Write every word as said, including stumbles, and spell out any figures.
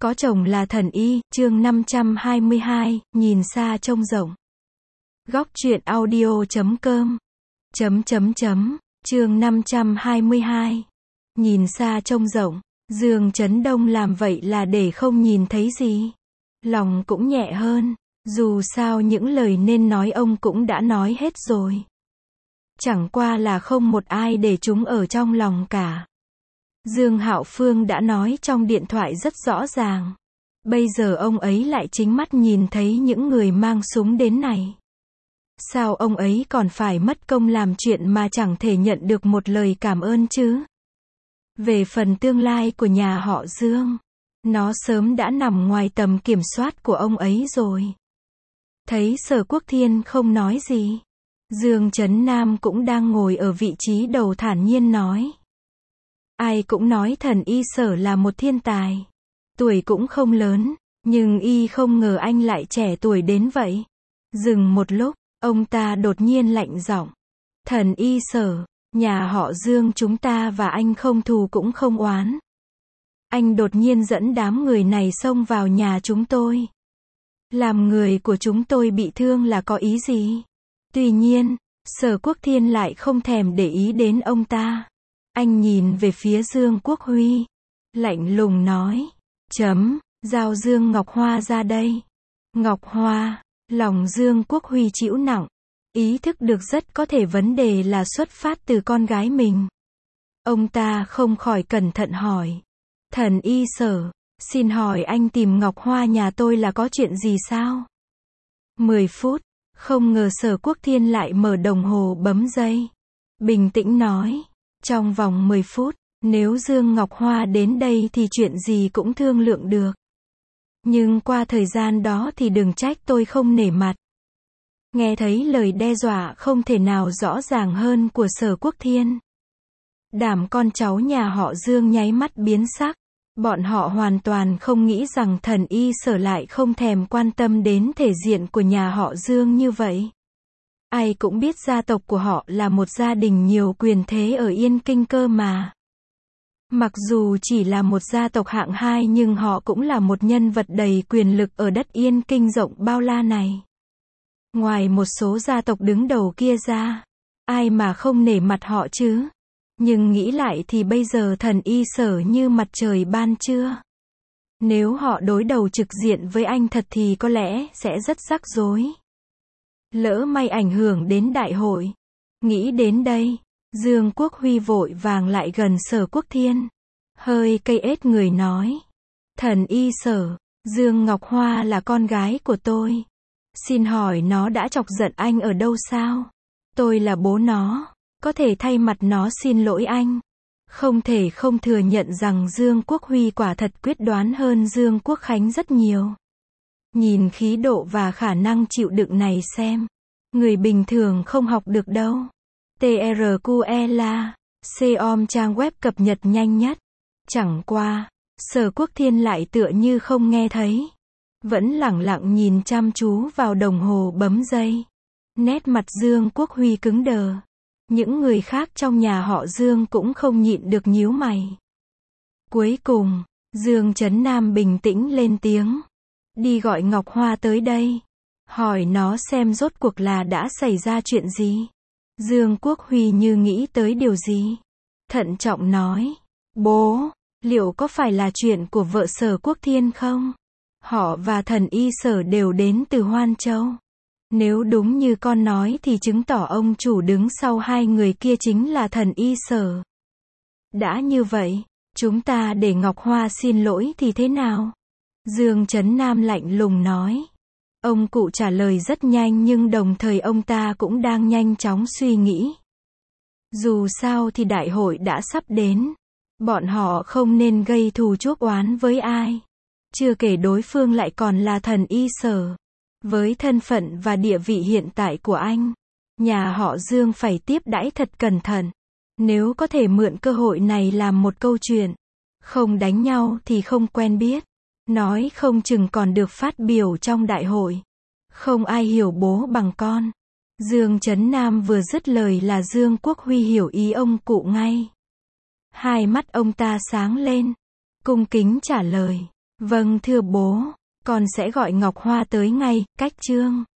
Có chồng là thần y, chương năm trăm hai mươi hai, nhìn xa trông rộng. Góc truyện audio chấm com. Chấm chấm chấm, chương năm trăm hai mươi hai. Nhìn xa trông rộng, Dương Chấn Đông làm vậy là để không nhìn thấy gì. Lòng cũng nhẹ hơn, dù sao những lời nên nói ông cũng đã nói hết rồi. Chẳng qua là không một ai để chúng ở trong lòng cả. Dương Hạo Phương đã nói trong điện thoại rất rõ ràng. Bây giờ ông ấy lại chính mắt nhìn thấy những người mang súng đến này. Sao ông ấy còn phải mất công làm chuyện mà chẳng thể nhận được một lời cảm ơn chứ? Về phần tương lai của nhà họ Dương, nó sớm đã nằm ngoài tầm kiểm soát của ông ấy rồi. Thấy Sở Quốc Thiên không nói gì, Dương Chấn Nam cũng đang ngồi ở vị trí đầu thản nhiên nói. Ai cũng nói thần y Sở là một thiên tài. Tuổi cũng không lớn, nhưng y không ngờ anh lại trẻ tuổi đến vậy. Dừng một lúc, ông ta đột nhiên lạnh giọng. Thần y Sở, nhà họ Dương chúng ta và anh không thù cũng không oán. Anh đột nhiên dẫn đám người này xông vào nhà chúng tôi. Làm người của chúng tôi bị thương là có ý gì? Tuy nhiên, Sở Quốc Thiên lại không thèm để ý đến ông ta. Anh nhìn về phía Dương Quốc Huy, lạnh lùng nói, chấm, giao Dương Ngọc Hoa ra đây. Ngọc Hoa, lòng Dương Quốc Huy chịu nặng, ý thức được rất có thể vấn đề là xuất phát từ con gái mình. Ông ta không khỏi cẩn thận hỏi, thần y Sở, xin hỏi anh tìm Ngọc Hoa nhà tôi là có chuyện gì sao? mười phút, không ngờ Sở Quốc Thiên lại mở đồng hồ bấm giây. Bình tĩnh nói, trong vòng mười phút, nếu Dương Ngọc Hoa đến đây thì chuyện gì cũng thương lượng được. Nhưng qua thời gian đó thì đừng trách tôi không nể mặt. Nghe thấy lời đe dọa không thể nào rõ ràng hơn của Sở Quốc Thiên. Đám con cháu nhà họ Dương nháy mắt biến sắc. Bọn họ hoàn toàn không nghĩ rằng thần y Sở lại không thèm quan tâm đến thể diện của nhà họ Dương như vậy. Ai cũng biết gia tộc của họ là một gia đình nhiều quyền thế ở Yên Kinh cơ mà. Mặc dù chỉ là một gia tộc hạng hai nhưng họ cũng là một nhân vật đầy quyền lực ở đất Yên Kinh rộng bao la này. Ngoài một số gia tộc đứng đầu kia ra, ai mà không nể mặt họ chứ? Nhưng nghĩ lại thì bây giờ thần y Sở như mặt trời ban trưa. Nếu họ đối đầu trực diện với anh thật thì có lẽ sẽ rất rắc rối. Lỡ may ảnh hưởng đến đại hội. Nghĩ đến đây, Dương Quốc Huy vội vàng lại gần Sở Quốc Thiên. Hơi cây ết người nói. Thần y Sở, Dương Ngọc Hoa là con gái của tôi. Xin hỏi nó đã chọc giận anh ở đâu sao? Tôi là bố nó, có thể thay mặt nó xin lỗi anh. Không thể không thừa nhận rằng Dương Quốc Huy quả thật quyết đoán hơn Dương Quốc Khánh rất nhiều. Nhìn khí độ và khả năng chịu đựng này xem. Người bình thường không học được đâu. tê rờ quy e com trang web cập nhật nhanh nhất. Chẳng qua, Sở Quốc Thiên lại tựa như không nghe thấy. Vẫn lẳng lặng nhìn chăm chú vào đồng hồ bấm giây. Nét mặt Dương Quốc Huy cứng đờ. Những người khác trong nhà họ Dương cũng không nhịn được nhíu mày. Cuối cùng, Dương Chấn Nam bình tĩnh lên tiếng. Đi gọi Ngọc Hoa tới đây. Hỏi nó xem rốt cuộc là đã xảy ra chuyện gì. Dương Quốc Huy như nghĩ tới điều gì. Thận trọng nói. Bố, liệu có phải là chuyện của vợ Sở Quốc Thiên không? Họ và thần y Sở đều đến từ Hoan Châu. Nếu đúng như con nói thì chứng tỏ ông chủ đứng sau hai người kia chính là thần y Sở. Đã như vậy, chúng ta để Ngọc Hoa xin lỗi thì thế nào? Dương Chấn Nam lạnh lùng nói. Ông cụ trả lời rất nhanh nhưng đồng thời ông ta cũng đang nhanh chóng suy nghĩ. Dù sao thì đại hội đã sắp đến. Bọn họ không nên gây thù chuốc oán với ai. Chưa kể đối phương lại còn là thần y Sở. Với thân phận và địa vị hiện tại của anh, nhà họ Dương phải tiếp đãi thật cẩn thận. Nếu có thể mượn cơ hội này làm một câu chuyện. Không đánh nhau thì không quen biết. Nói không chừng còn được phát biểu trong đại hội. Không ai hiểu bố bằng con. Dương Chấn Nam vừa dứt lời là Dương Quốc Huy hiểu ý ông cụ ngay. Hai mắt ông ta sáng lên. Cung kính trả lời. Vâng thưa bố, con sẽ gọi Ngọc Hoa tới ngay, cách chương.